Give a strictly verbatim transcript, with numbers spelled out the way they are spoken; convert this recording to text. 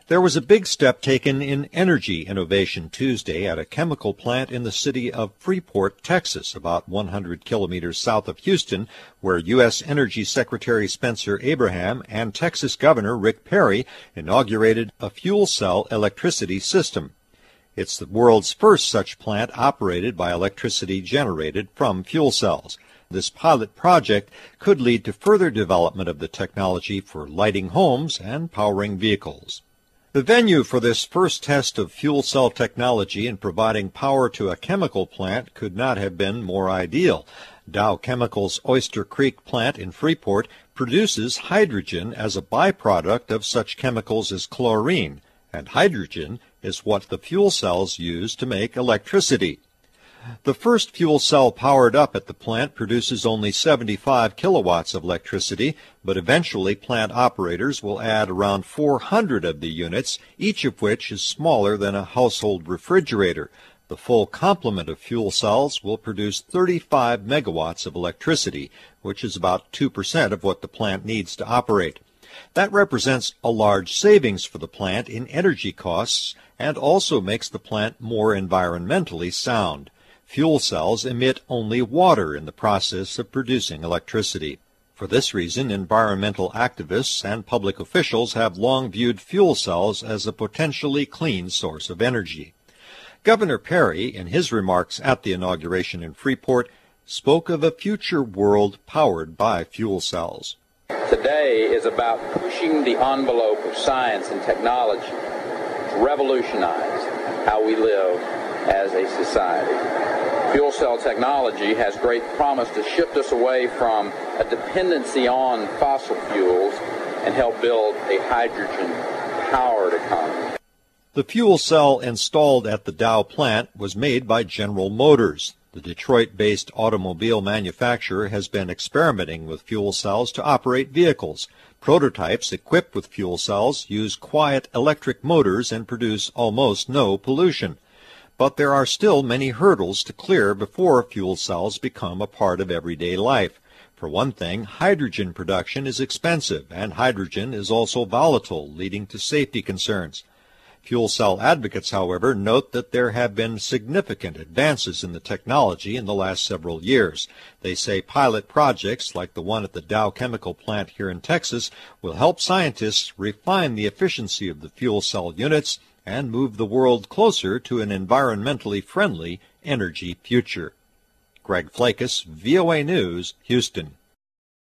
There was a big step taken in energy innovation Tuesday at a chemical plant in the city of Freeport, Texas, about one hundred kilometers south of Houston, where U S Energy Secretary Spencer Abraham and Texas Governor Rick Perry inaugurated a fuel cell electricity system. It's the world's first such plant operated by electricity generated from fuel cells. This pilot project could lead to further development of the technology for lighting homes and powering vehicles. The venue for this first test of fuel cell technology in providing power to a chemical plant could not have been more ideal. Dow Chemical's Oyster Creek plant in Freeport produces hydrogen as a byproduct of such chemicals as chlorine, and hydrogen is what the fuel cells use to make electricity. The first fuel cell powered up at the plant produces only seventy-five kilowatts of electricity, but eventually plant operators will add around four hundred of the units, each of which is smaller than a household refrigerator. The full complement of fuel cells will produce thirty-five megawatts of electricity, which is about two percent of what the plant needs to operate. That represents a large savings for the plant in energy costs and also makes the plant more environmentally sound. Fuel cells emit only water in the process of producing electricity. For this reason, environmental activists and public officials have long viewed fuel cells as a potentially clean source of energy. Governor Perry, in his remarks at the inauguration in Freeport, spoke of a future world powered by fuel cells. Today is about pushing the envelope of science and technology to revolutionize how we live as a society. Fuel cell technology has great promise to shift us away from a dependency on fossil fuels and help build a hydrogen-powered economy. The fuel cell installed at the Dow plant was made by General Motors. The Detroit-based automobile manufacturer has been experimenting with fuel cells to operate vehicles. Prototypes equipped with fuel cells use quiet electric motors and produce almost no pollution. But there are still many hurdles to clear before fuel cells become a part of everyday life. For one thing, hydrogen production is expensive, and hydrogen is also volatile, leading to safety concerns. Fuel cell advocates, however, note that there have been significant advances in the technology in the last several years. They say pilot projects like the one at the Dow Chemical plant here in Texas will help scientists refine the efficiency of the fuel cell units and move the world closer to an environmentally friendly energy future. Greg Flakus, V O A News, Houston.